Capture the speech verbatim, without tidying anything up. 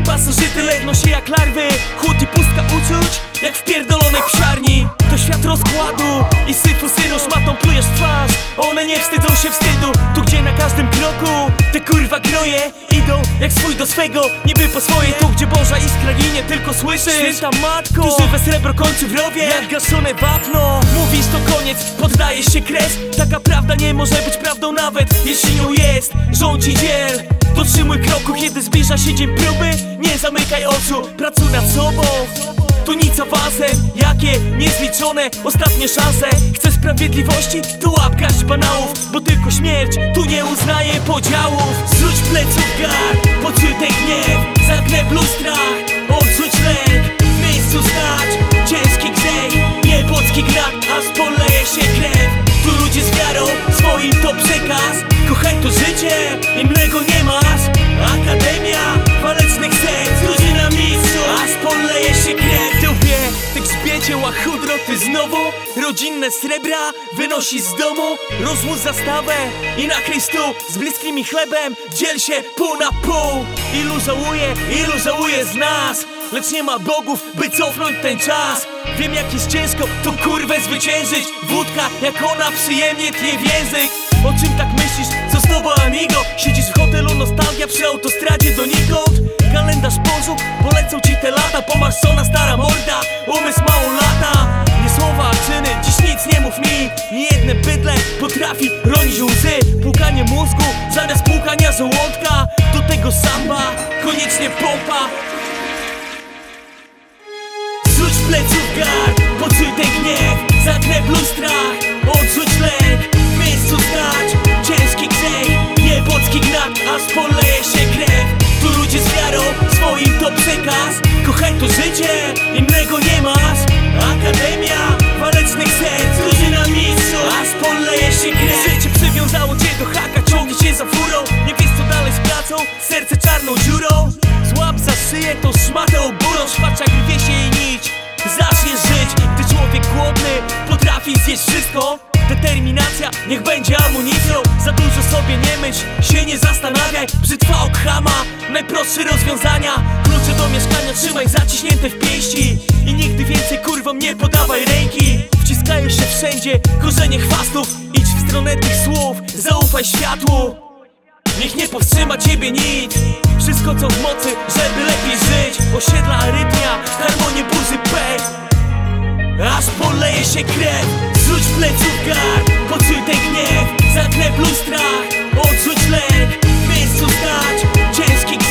Pasożyty legną się jak larwy, chłód i pustka uczuć jak w pierdolonej psiarni. To świat rozkładu i syfu synu, szmatą plujesz w twarz. One nie wstydzą się wstydu, tu gdzie na każdym kroku te kurwa gnoje idą jak swój do swego, niby po swoje. Tu gdzie Boża iskra ginie, tylko słyszysz: święta matko, tu żywe srebro kończy w rowie jak gaszone wapno. Mówisz to koniec, poddajesz się kres. Taka prawda nie może być prawdą nawet jeśli nią jest. Rządzi dziel, dotrzymuj kroku, kiedy zbliża się dzień próby. Nie zamykaj oczu, pracuj nad sobą. Tu nic awansem, jakie niezliczone ostatnie szanse. Chcesz sprawiedliwości? To łap garść banałów, bo tylko śmierć tu nie uznaje podziałów. Zrzuć pleców gar, poczuj ten gniew, zaknep lustrach, odrzuć lęk. W miejscu stać ciężki grzech, niebodzki grat, aż poleje się krew. Tu ludzie z wiarą swoim to przekaz. Kochaj to życie, innego nie masz. Akademia walecznych serc, drużyna mistrzów, aż poleje się krew. W łbie, ty grzbiecie łachudro, ty znowu rodzinne srebra wynosi z domu. Rozłóż zastawę i nakryj stół z bliskimi chlebem, dziel się pół na pół. Ilu żałuje, ilu żałuje z nas, lecz nie ma bogów, by cofnąć ten czas. Wiem jak jest ciężko tą kurwę zwyciężyć. Wódka jak ona przyjemnie tnie w język. O czym tak myślisz? Co z tobą amigo? Siedzisz w hotelu, nostalgia przy autostradzie donikąd. Kalendarz pożół, polecą ci te lata. Pomarszczona stara morda, umysł mało lata. Nie słowa, a czyny, dziś nic nie mów mi. Niejedne bydle potrafi ronić łzy. Płukanie mózgu zamiast płukania żołądka. Do tego samba, koniecznie pompa. Zrzuć pleców gar, poczuj ten gniew, zaknep lustrach, odrzuć lęk. W miejscu stać ciężki grzech, niebodzki gnat, aż poleje się krew. Tu ludzie z wiarą swoim to przekaz. Kochaj to życie, innego nie masz. Akademia walecznych serc, drużyna mistrzów, aż poleje się krew. Życie przywiązało cię do haka, ciągnie się za furą. Nie wiesz co dalej z pracą, serce czarną dziurą. Złap za szyję tą szmatę oburą, szpacza grywie się jej nić. Zaczniesz żyć, gdy człowiek głodny potrafi zjeść wszystko. Determinacja niech będzie amunicją. Za dużo sobie nie myśl, się nie zastanawiaj. Brzytwa ok chama, najprostsze rozwiązania. Klucze do mieszkania trzymaj zaciśnięte w pięści. I nigdy więcej kurwom nie podawaj ręki. Wciskają się wszędzie korzenie chwastów. Idź w stronę tych słów, zaufaj światłu. Niech nie powstrzyma ciebie nic. Wszystko co w mocy, żeby lepiej żyć. Osiedla arytmia, harmonię burzy pech, aż poleje się krew. Zrzuć pleców gar, poczuj ten gniew, zaknep lustrach, odrzuć lęk. W miejscu stać ciężki grzech,